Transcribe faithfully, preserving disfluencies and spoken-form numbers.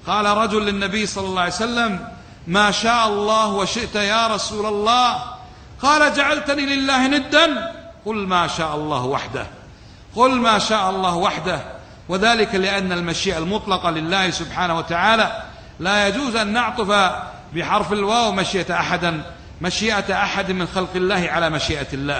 قال رجل للنبي صلى الله عليه وسلم: ما شاء الله وشئت يا رسول الله. قال: جعلتني لله ندا؟ قل ما شاء الله وحده، قل ما شاء الله وحده. وذلك لأن المشيئة المطلقة لله سبحانه وتعالى لا يجوز أن نعطف بحرف الواو مشيئة أحد مشيئة أحد من خلق الله على مشيئة الله.